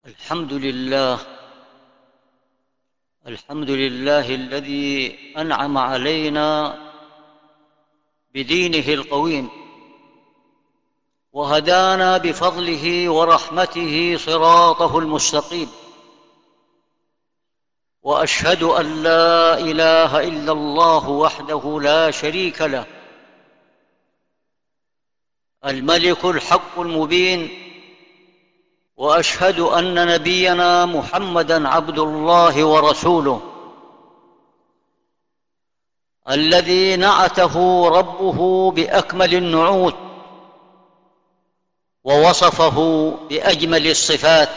الحمد لله. الحمد لله الذي أنعم علينا بدينه القويم، وهدانا بفضله ورحمته صراطه المستقيم، وأشهد أن لا إله إلا الله وحده لا شريك له، الملك الحق المبين. وأشهد أن نبينا محمدًا عبد الله ورسوله، الذي نعته ربه بأكمل النعوت، ووصفه بأجمل الصفات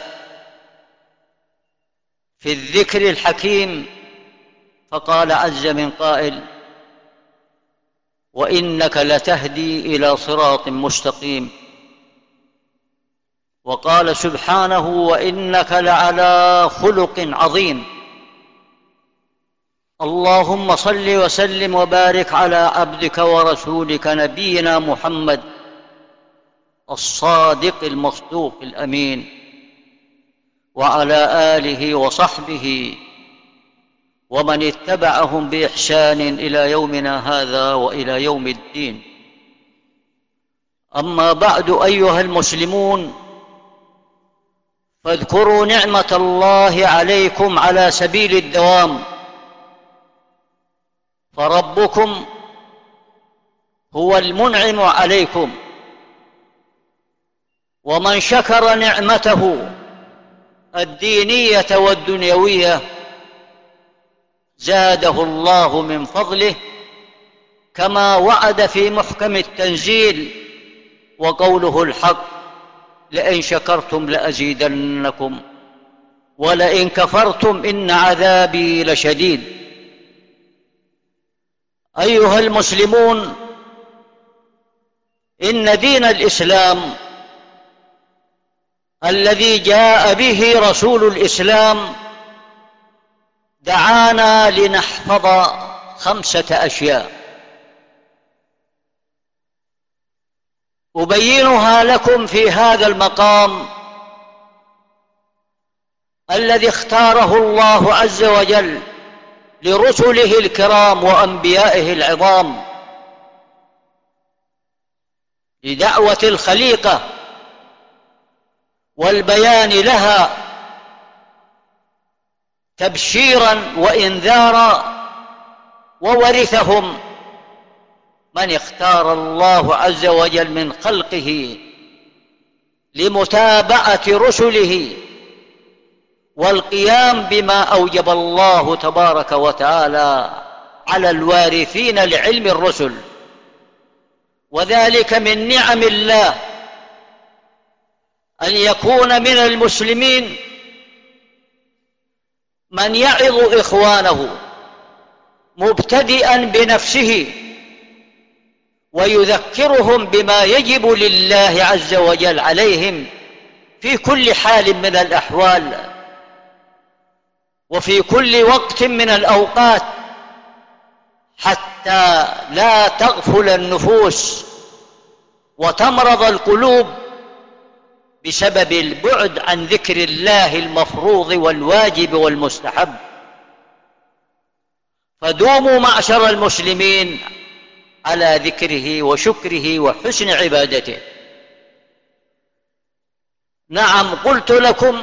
في الذكر الحكيم، فقال عز من قائل: وإنك لتهدي إلى صراط مستقيم. وقال سبحانه: وإنك لعلى خلق عظيم. اللهم صل وسلم وبارك على عبدك ورسولك نبينا محمد الصادق المصدوق الأمين، وعلى آله وصحبه ومن اتبعهم بإحسان إلى يومنا هذا وإلى يوم الدين. أما بعد، أيها المسلمون، فاذكروا نعمة الله عليكم على سبيل الدوام، فربكم هو المنعم عليكم، ومن شكر نعمته الدينية والدنيوية زاده الله من فضله، كما وعد في محكم التنزيل وقوله الحق: لئن شكرتم لأزيدنكم ولئن كفرتم إن عذابي لشديد. أيها المسلمون، إن دين الإسلام الذي جاء به رسول الإسلام دعانا لنحفظ 5 أشياء أبينها لكم في هذا المقام الذي اختاره الله عز وجل لرسله الكرام وأنبيائه العظام لدعوة الخليقة والبيان لها تبشيرا وإنذارا. وورثهم من اختار الله عز وجل من خلقه لمتابعة رسله والقيام بما أوجب الله تبارك وتعالى على الوارثين لعلم الرسل، وذلك من نعم الله أن يكون من المسلمين من يعظ إخوانه مبتدئا بنفسه ويذكرهم بما يجب لله عز وجل عليهم في كل حال من الأحوال وفي كل وقت من الأوقات، حتى لا تغفل النفوس وتمرض القلوب بسبب البعد عن ذكر الله المفروض والواجب والمستحب. فدوموا معشر المسلمين على ذكره وشكره وحسن عبادته. نعم، قلت لكم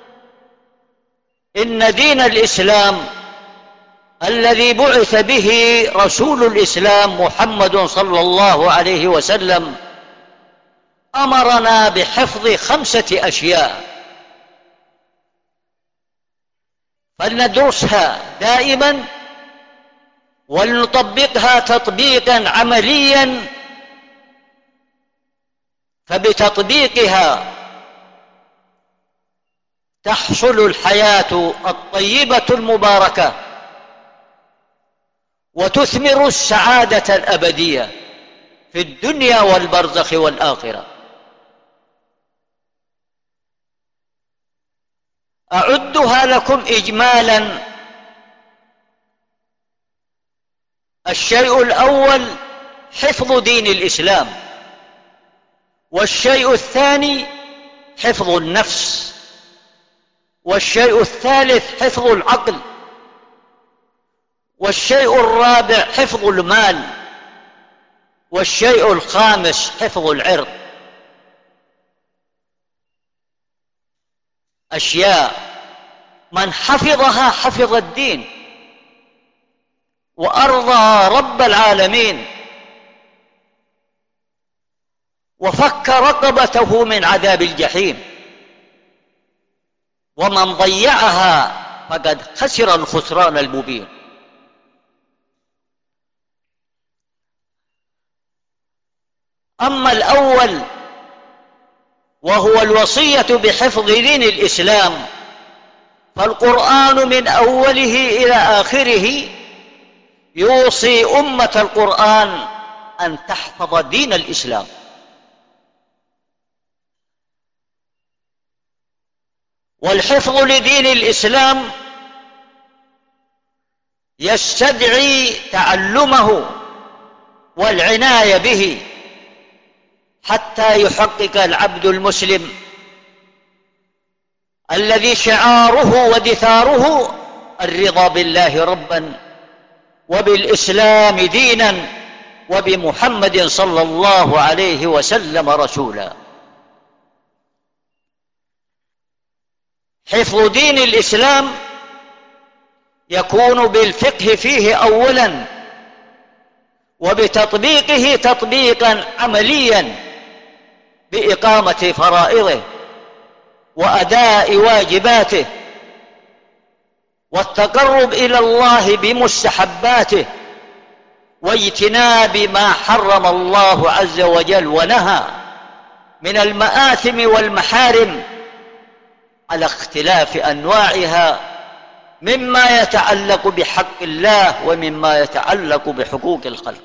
إن دين الإسلام الذي بعث به رسول الإسلام محمد صلى الله عليه وسلم أمرنا بحفظ 5 أشياء، فلندرسها دائما ولنطبقها تطبيقا عمليا، فبتطبيقها تحصل الحياة الطيبة المباركة وتثمر السعادة الأبدية في الدنيا والبرزخ والآخرة. أعدها لكم إجمالا. الشيء الأول حفظ دين الإسلام، والشيء الثاني حفظ النفس، والشيء الثالث حفظ العقل، والشيء الرابع حفظ المال، والشيء الخامس حفظ العرض. أشياء من حفظها حفظ الدين وأرضى رب العالمين وفك رقبته من عذاب الجحيم، ومن ضيعها فقد خسر الخسران المبين. أما الأول وهو الوصية بحفظ دين الإسلام، فالقرآن من أوله إلى آخره يوصي أمة القرآن أن تحفظ دين الإسلام. والحفظ لدين الإسلام يستدعي تعلمه والعناية به حتى يحقق العبد المسلم الذي شعاره ودثاره الرضا بالله ربا وبالإسلام دينا وبمحمد صلى الله عليه وسلم رسولا. حفظ دين الإسلام يكون بالفقه فيه أولا، وبتطبيقه تطبيقا عمليا بإقامة فرائضه وأداء واجباته والتقرب إلى الله بمستحباته واجتناب ما حرم الله عز وجل ونهى من المآثم والمحارم على اختلاف أنواعها، مما يتعلق بحق الله ومما يتعلق بحقوق الخلق.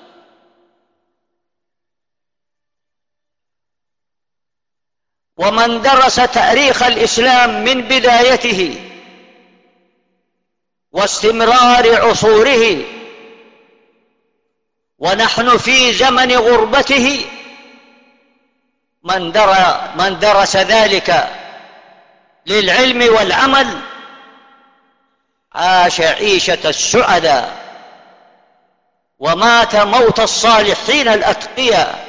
ومن درس تاريخ الإسلام من بدايته واستمرار عصوره، ونحن في زمن غربته، من درس ذلك للعلم والعمل عاش عيشة السعداء ومات موت الصالحين الأتقياء.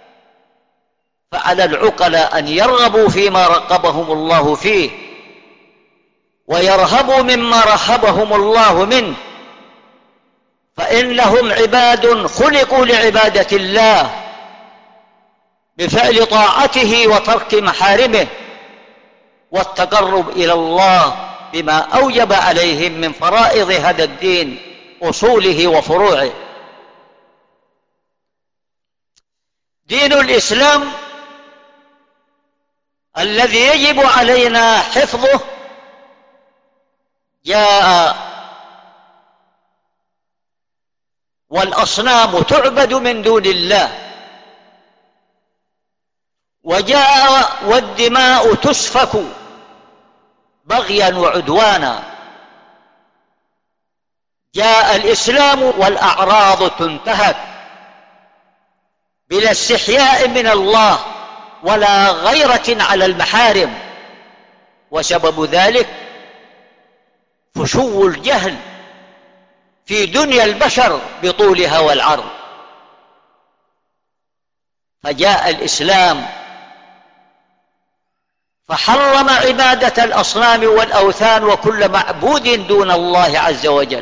فعلى العقلاء أن يرغبوا فيما رغبهم الله فيه ويرهبوا مما رهبهم الله منه، فإنهم عباد خلقوا لعبادة الله بفعل طاعته وترك محارمه والتقرب إلى الله بما أوجب عليهم من فرائض هذا الدين أصوله وفروعه. دين الإسلام الذي يجب علينا حفظه جاء والأصنام تعبد من دون الله، وجاء والدماء تسفك بغيا وعدوانا. جاء الإسلام والأعراض تنتهك بلا استحياء من الله ولا غيرة على المحارم، وسبب ذلك فشو الجهل في دنيا البشر بطولها والعرض. فجاء الإسلام فحرم عبادة الأصنام والأوثان وكل معبود دون الله عز وجل،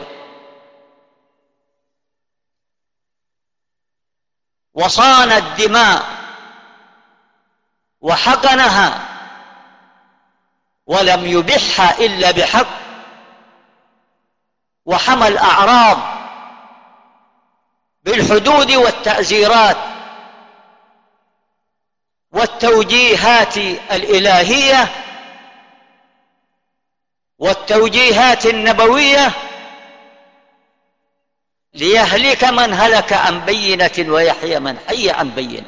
وصان الدماء وحقنها ولم يبحها إلا بحق، وحمى الأعراض بالحدود والتعزيرات والتوجيهات الإلهية والتوجيهات النبوية ليهلك من هلك عن بينة ويحيى من حي عن بينة.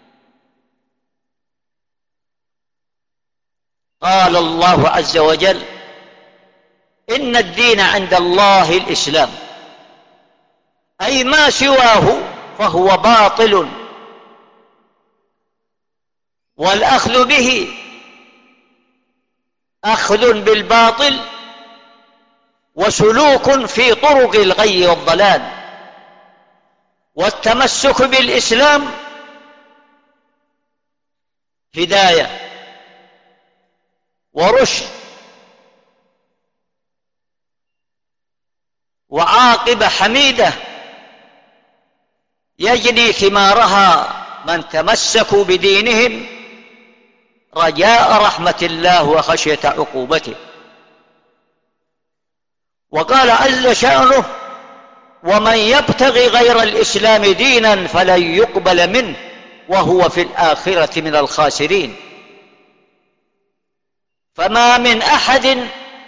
قال الله عز وجل: إن الدين عند الله الإسلام، أي ما سواه فهو باطل، والأخذ به أخذ بالباطل وسلوك في طرق الغي والضلال. والتمسك بالإسلام هداية ورشد وعاقبة حميدة يجني ثمارها من تمسكوا بدينهم رجاء رحمة الله وخشية عقوبته. وقال عز شأنه: ومن يبتغي غير الإسلام دينا فلن يقبل منه وهو في الآخرة من الخاسرين. فما من أحد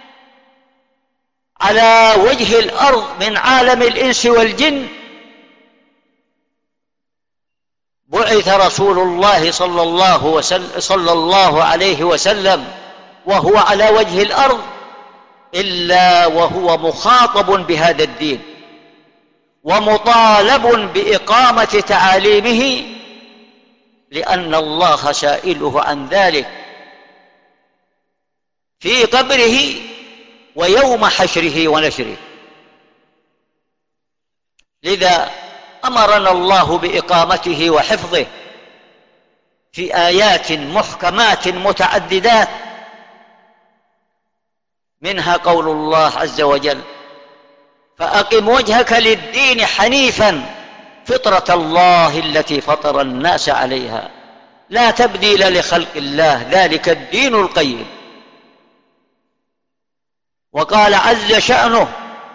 على وجه الأرض من عالم الإنس والجن بعث رسول الله صلى الله عليه وسلم وهو على وجه الأرض إلا وهو مخاطب بهذا الدين ومطالب بإقامة تعاليمه، لأن الله سائله عن ذلك في قبره ويوم حشره ونشره. لذا أمرنا الله بإقامته وحفظه في آيات محكمات متعددات، منها قول الله عز وجل: فأقم وجهك للدين حنيفا فطرة الله التي فطر الناس عليها لا تبديل لخلق الله ذلك الدين القيم. وقال عز شأنه: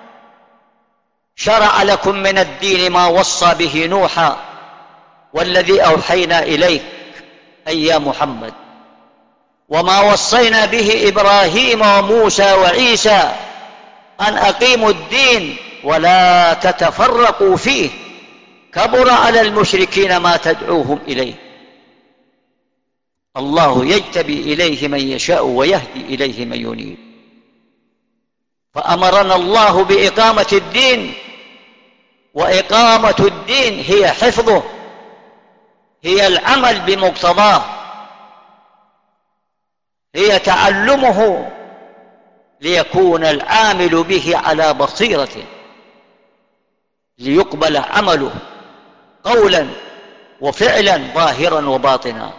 شرع لكم من الدين ما وصى به نوحا والذي أوحينا إليك أي يا محمد، وما وصينا به إبراهيم وموسى وعيسى أن أقيموا الدين ولا تتفرقوا فيه كبر على المشركين ما تدعوهم إليه. الله يجتبي إليه من يشاء ويهدي إليه من ينيب. فأمرنا الله بإقامة الدين، وإقامة الدين هي حفظه، هي العمل بمقتضاه، هي تعلمه ليكون العامل به على بصيرة، ليقبل عمله قولا وفعلا ظاهرا وباطنا.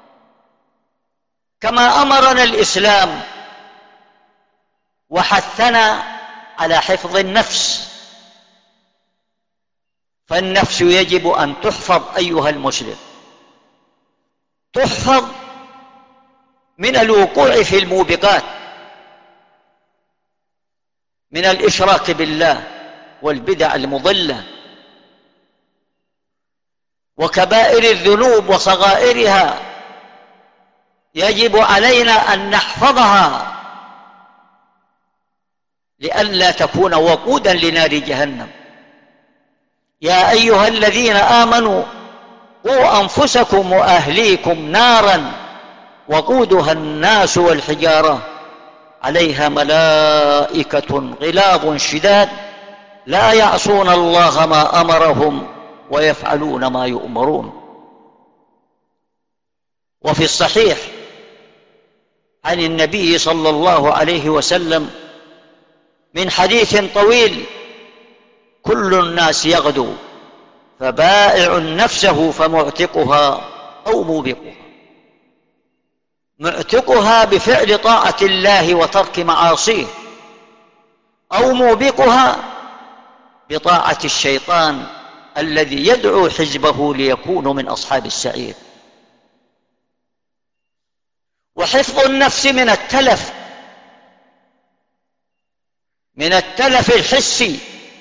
كما أمرنا الإسلام وحثنا على حفظ النفس، فالنفس يجب أن تحفظ أيها المسلم، تحفظ من الوقوع في الموبقات، من الإشراك بالله والبدع المضلة وكبائر الذنوب وصغائرها، يجب علينا أن نحفظها لئلا تكون وقودا لنار جهنم. يا أيها الذين آمنوا قوا أنفسكم وأهليكم نارا وقودها الناس والحجارة عليها ملائكة غلاظ شداد لا يعصون الله ما أمرهم ويفعلون ما يؤمرون. وفي الصحيح عن النبي صلى الله عليه وسلم من حديث طويل: كل الناس يغدو فبائع نفسه فمعتقها أو موبقها. معتقها بفعل طاعة الله وترك معاصيه، أو موبقها بطاعة الشيطان الذي يدعو حزبه ليكونوا من أصحاب السعير. وحفظ النفس من التلف الحسي،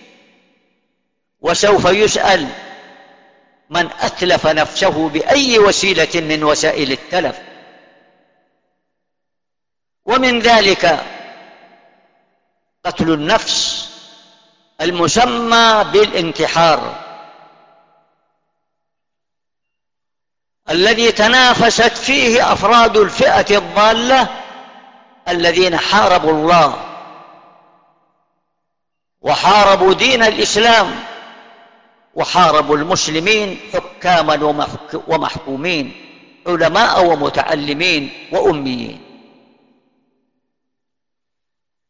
وسوف يسأل من أتلف نفسه بأي وسيلة من وسائل التلف. ومن ذلك قتل النفس المسمى بالانتحار، الذي تنافست فيه أفراد الفئة الضالة الذين حاربوا الله وحاربوا دين الإسلام وحاربوا المسلمين حكاما ومحكومين، علماء ومتعلمين وأميين.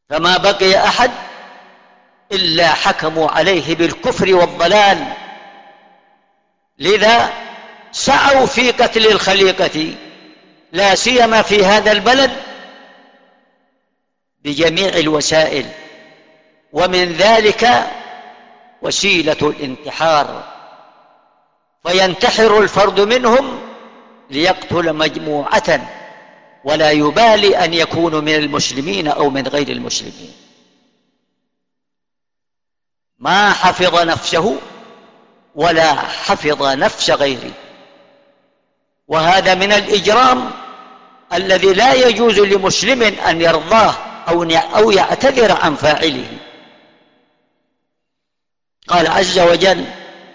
فما بقي أحد إلا حكموا عليه بالكفر والضلال. لذا سعوا في قتل الخليقة لا سيما في هذا البلد بجميع الوسائل، ومن ذلك وسيلة الانتحار، فينتحر الفرد منهم ليقتل مجموعة ولا يبالي أن يكونوا من المسلمين أو من غير المسلمين. ما حفظ نفسه ولا حفظ نفس غيره، وهذا من الإجرام الذي لا يجوز لمسلم أن يرضاه أو يعتذر عن فاعله. قال عز وجل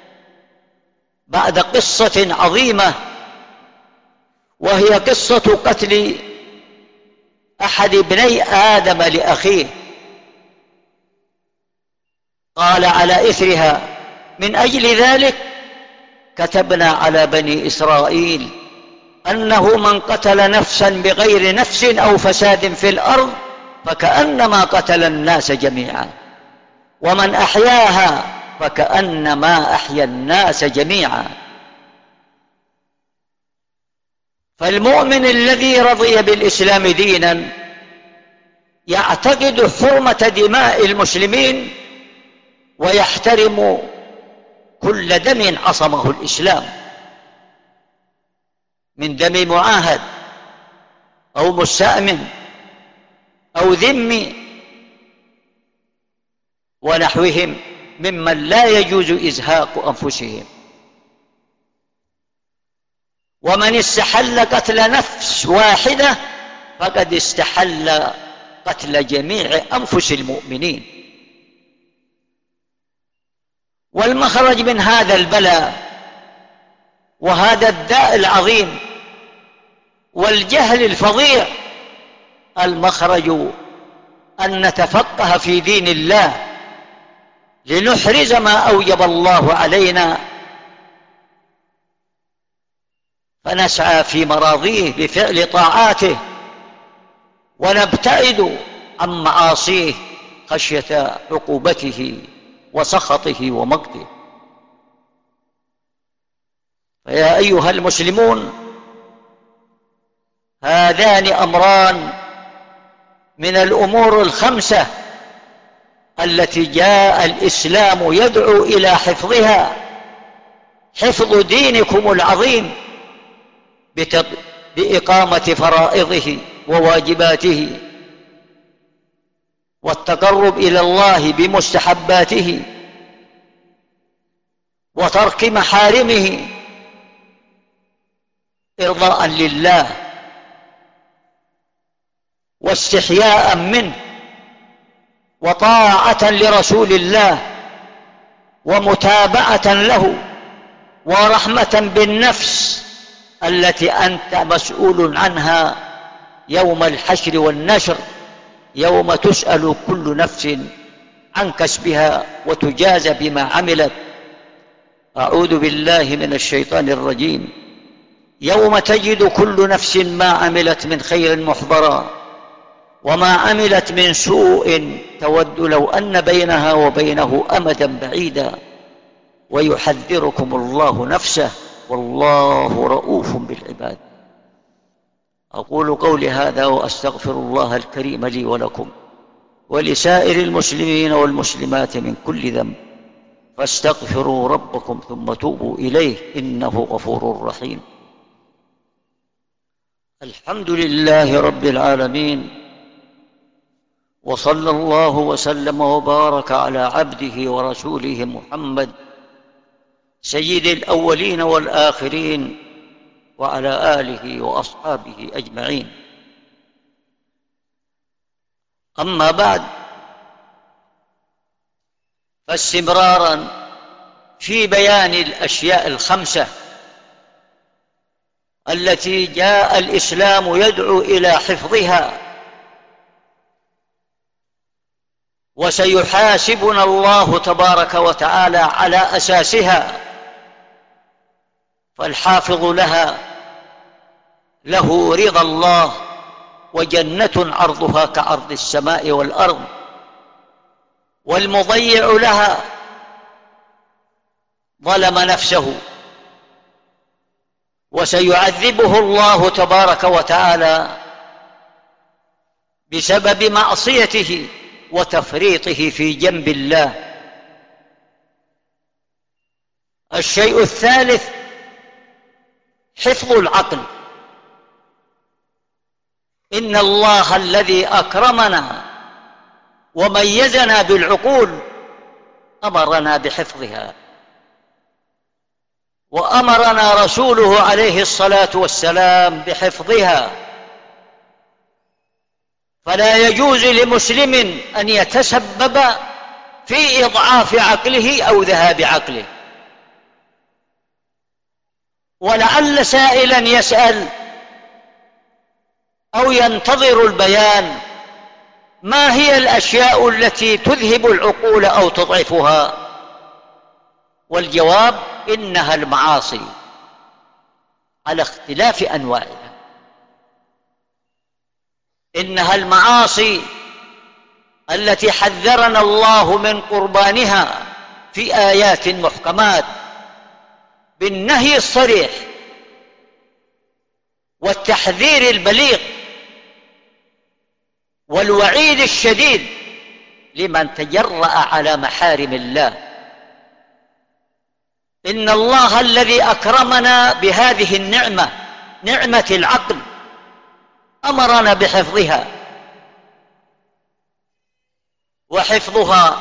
بعد قصة عظيمة، وهي قصة قتل أحد ابني آدم لأخيه، قال على إثرها: من أجل ذلك كتبنا على بني إسرائيل أنه من قتل نفسا بغير نفس أو فساد في الأرض فكأنما قتل الناس جميعا، ومن أحياها فكأنما أحيا الناس جميعا. فالمؤمن الذي رضي بالإسلام دينا يعتقد حرمة دماء المسلمين ويحترم كل دم عصمه الإسلام من دم معاهد أو مستأمن أو ذمي ونحوهم ممن لا يجوز إزهاق أنفسهم. ومن استحل قتل نفس واحدة فقد استحل قتل جميع أنفس المؤمنين. والمخرج من هذا البلاء وهذا الداء العظيم والجهل الفظيع، المخرج أن نتفقه في دين الله لنحرز ما أوجب الله علينا، فنسعى في مراضيه بفعل طاعاته ونبتعد عن معاصيه خشية عقوبته وسخطه ومقته. فيا أيها المسلمون، هذان أمران من الأمور الخمسة التي جاء الإسلام يدعو إلى حفظها: حفظ دينكم العظيم بإقامة فرائضه وواجباته، والتقرب إلى الله بمستحباته، وترك محارمه إرضاء لله واستحياء منه وطاعة لرسول الله ومتابعة له ورحمة بالنفس التي أنت مسؤول عنها يوم الحشر والنشر، يوم تسأل كل نفس عن كسبها وتجازى بما عملت. أعوذ بالله من الشيطان الرجيم. يوم تجد كل نفس ما عملت من خير محضرا وما عملت من سوء تود لو أن بينها وبينه أمدا بعيدا ويحذركم الله نفسه والله رؤوف بالعباد. أقول قولي هذا وأستغفر الله الكريم لي ولكم ولسائر المسلمين والمسلمات من كل ذنب، فاستغفروا ربكم ثم توبوا إليه إنه غفور رحيم. الحمد لله رب العالمين، وصلى الله وسلم وبارك على عبده ورسوله محمد سيد الأولين والآخرين وعلى آله وأصحابه أجمعين. أما بعد، فاستمرارا في بيان الأشياء الخمسة التي جاء الإسلام يدعو إلى حفظها، وسيحاسبنا الله تبارك وتعالى على أساسها، فالحافظ لها له رضا الله وجنة عرضها كعرض السماء والأرض، والمضيع لها ظلم نفسه، وسيعذبه الله تبارك وتعالى بسبب معصيته وتفريطه في جنب الله. الشيء الثالث حفظ العقل. إن الله الذي أكرمنا وميزنا بالعقول أمرنا بحفظها، وأمرنا رسوله عليه الصلاة والسلام بحفظها، فلا يجوز لمسلم أن يتسبب في إضعاف عقله أو ذهاب عقله. ولعل سائلا يسأل أو ينتظر البيان: ما هي الأشياء التي تذهب العقول أو تضعفها؟ والجواب: إنها المعاصي على اختلاف أنواعها. إنها المعاصي التي حذرنا الله من قربانها في آيات محكمات بالنهي الصريح والتحذير البليغ والوعيد الشديد لمن تجرأ على محارم الله. إن الله الذي أكرمنا بهذه النعمة، نعمة العقل، أمرنا بحفظها، وحفظها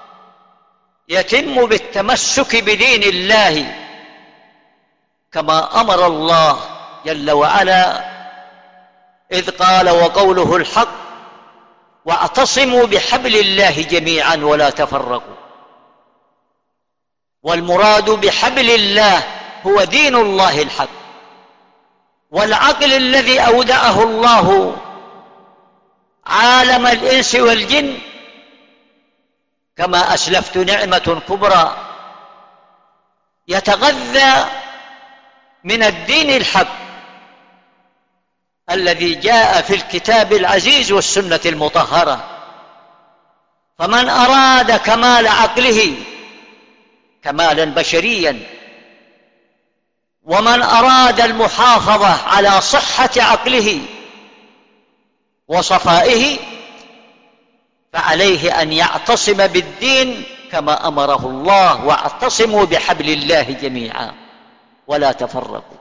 يتم بالتمسك بدين الله كما أمر الله جل وعلا إذ قال: وقوله الحق واعتصموا بحبل الله جميعا ولا تفرقوا. والمراد بحبل الله هو دين الله الحق، والعقل الذي أودعه الله عالم الإنس والجن كما أسلفت نعمة كبرى، يتغذى من الدين الحق الذي جاء في الكتاب العزيز والسنة المطهرة. فمن أراد كمال عقله كمالا بشريا، ومن أراد المحافظة على صحة عقله وصفائه، فعليه أن يعتصم بالدين كما أمره الله: واعتصموا بحبل الله جميعا ولا تفرقوا.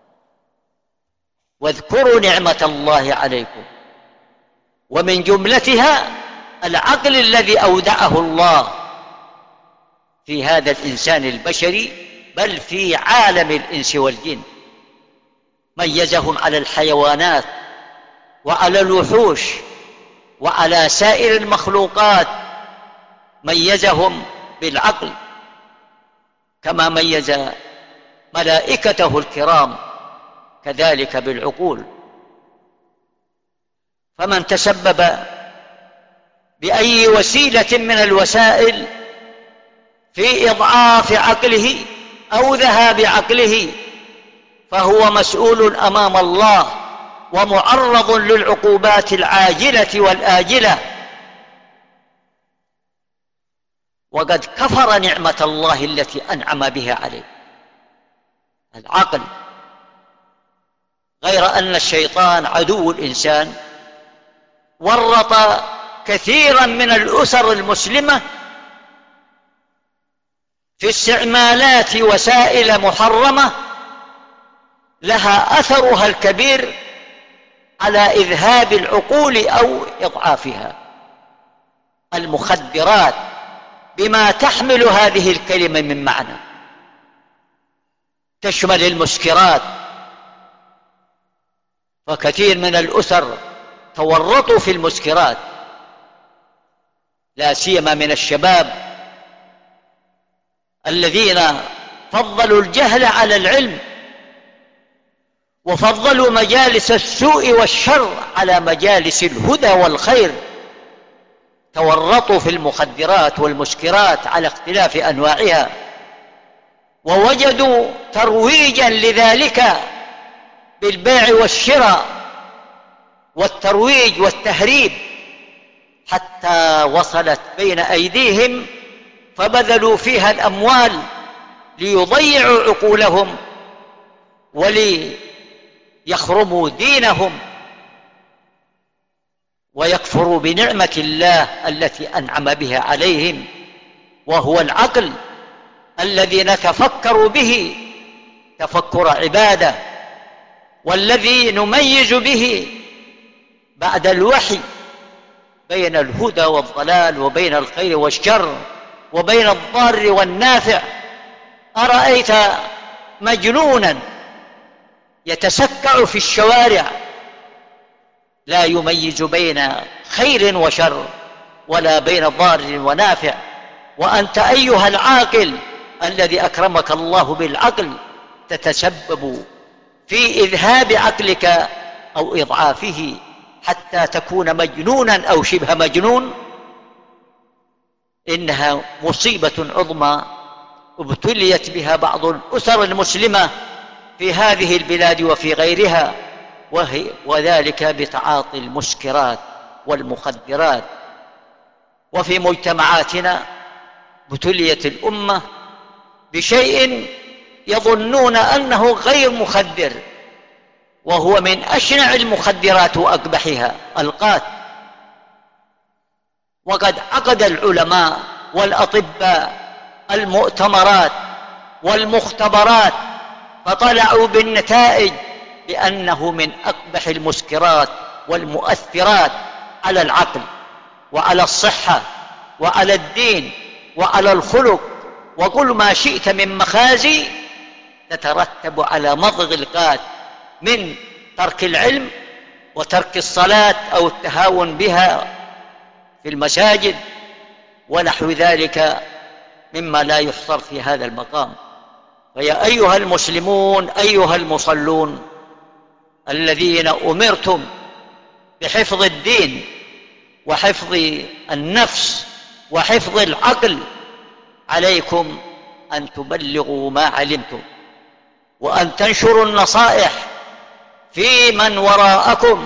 واذكروا نعمة الله عليكم، ومن جملتها العقل الذي أودعه الله في هذا الإنسان البشري، بل في عالم الإنس والجن، ميزهم على الحيوانات وعلى الوحوش وعلى سائر المخلوقات، ميزهم بالعقل كما ميز ملائكته الكرام كذلك بالعقول. فمن تسبب بأي وسيلة من الوسائل في إضعاف عقله أو ذهاب عقله فهو مسؤول أمام الله ومعرض للعقوبات العاجلة والآجلة. وقد كفر نعمة الله التي أنعم بها عليه، العقل. غير أن الشيطان عدو الإنسان ورط كثيرا من الأسر المسلمة في استعمالات وسائل محرمة لها أثرها الكبير على إذهاب العقول أو إضعافها. المخدرات بما تحمل هذه الكلمة من معنى، تشمل المسكرات، فكثير من الأسر تورطوا في المسكرات، لا سيما من الشباب الذين فضلوا الجهل على العلم، وفضلوا مجالس السوء والشر على مجالس الهدى والخير، تورطوا في المخدرات والمسكرات على اختلاف أنواعها، ووجدوا ترويجا لذلك بالبيع والشراء والترويج والتهريب، حتى وصلت بين أيديهم فبذلوا فيها الأموال ليضيعوا عقولهم وليخرموا دينهم ويكفروا بنعمة الله التي أنعم بها عليهم، وهو العقل الذي نتفكر به تفكر عبادة، والذي نميز به بعد الوحي بين الهدى والضلال وبين الخير والشر وبين الضار والنافع. أرأيت مجنونا يتسكع في الشوارع لا يميز بين خير وشر ولا بين ضار ونافع، وأنت أيها العاقل الذي أكرمك الله بالعقل تتسبب في إذهاب عقلك أو إضعافه حتى تكون مجنونا أو شبه مجنون. إنها مصيبة عظمى ابتليت بها بعض الأسر المسلمة في هذه البلاد وفي غيرها، وذلك بتعاطي المسكرات والمخدرات. وفي مجتمعاتنا ابتليت الأمة بشيء يظنون أنه غير مخدر، وهو من أشنع المخدرات وأقبحها، القات. وقد عقد العلماء والأطباء المؤتمرات والمختبرات فطلعوا بالنتائج بأنه من أقبح المسكرات والمؤثرات على العقل وعلى الصحة وعلى الدين وعلى الخلق، وكل ما شئت من مخازي تترتب على مضغ القات من ترك العلم وترك الصلاة أو التهاون بها في المساجد ونحو ذلك مما لا يحصر في هذا المقام. فيا أيها المسلمون أيها المصلون الذين أمرتم بحفظ الدين وحفظ النفس وحفظ العقل، عليكم أن تبلغوا ما علمتم وأن تنشروا النصائح في من وراءكم،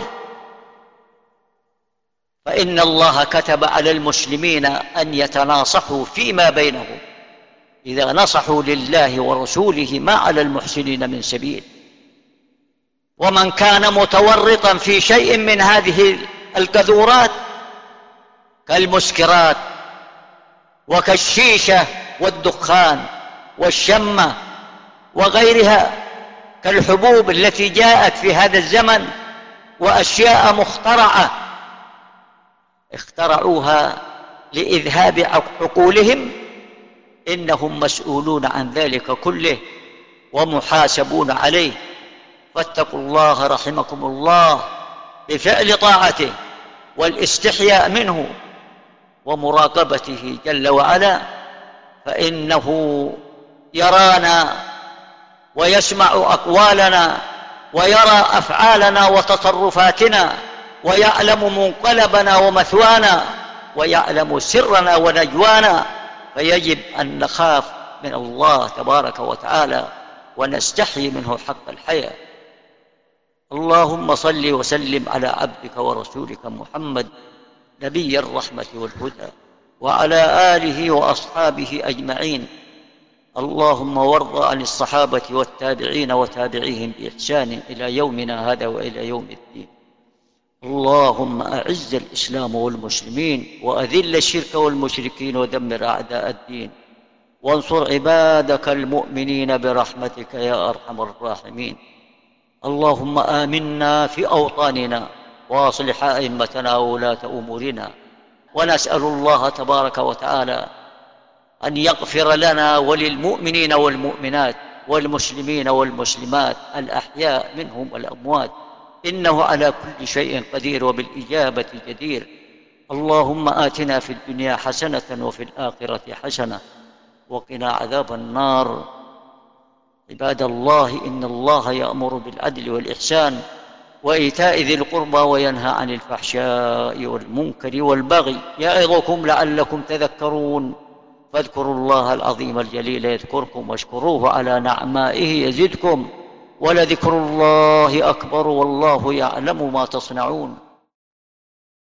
فإن الله كتب على المسلمين أن يتناصحوا فيما بينهم، إذا نصحوا لله ورسوله ما على المحسنين من سبيل. ومن كان متورطا في شيء من هذه الكذورات كالمسكرات وكالشيشة والدخان والشمة وغيرها، كالحبوب التي جاءت في هذا الزمن وأشياء مخترعة اخترعوها لإذهاب عقولهم، إنهم مسؤولون عن ذلك كله ومحاسبون عليه. فاتقوا الله رحمكم الله بفعل طاعته والاستحياء منه ومراقبته جل وعلا، فإنه يرانا ويسمع أقوالنا ويرى أفعالنا وتصرفاتنا ويعلم منقلبنا ومثوانا ويعلم سرنا ونجوانا، فيجب أن نخاف من الله تبارك وتعالى ونستحي منه حق الحياة. اللهم صل وسلم على عبدك ورسولك محمد نبي الرحمة والهدى وعلى آله وأصحابه أجمعين. اللهم وارض عن الصحابة والتابعين وتابعيهم بإحسان إلى يومنا هذا وإلى يوم الدين. اللهم أعز الإسلام والمسلمين وأذل الشرك والمشركين ودمر أعداء الدين، وانصر عبادك المؤمنين برحمتك يا أرحم الراحمين. اللهم آمنا في أوطاننا وأصلح أئمتنا وولاة أمورنا، ونسأل الله تبارك وتعالى أن يغفر لنا وللمؤمنين والمؤمنات والمسلمين والمسلمات الأحياء منهم والأموات، إنه على كل شيء قدير وبالإجابة جدير. اللهم آتنا في الدنيا حسنة وفي الآخرة حسنة وقنا عذاب النار. عباد الله، إن الله يأمر بالعدل والإحسان وإيتاء ذي القربى وينهى عن الفحشاء والمنكر والبغي يعظكم لعلكم تذكرون. فاذكروا الله العظيم الجليل يذكركم واشكروه على نعمائه يزدكم ولذكر الله أكبر والله يعلم ما تصنعون.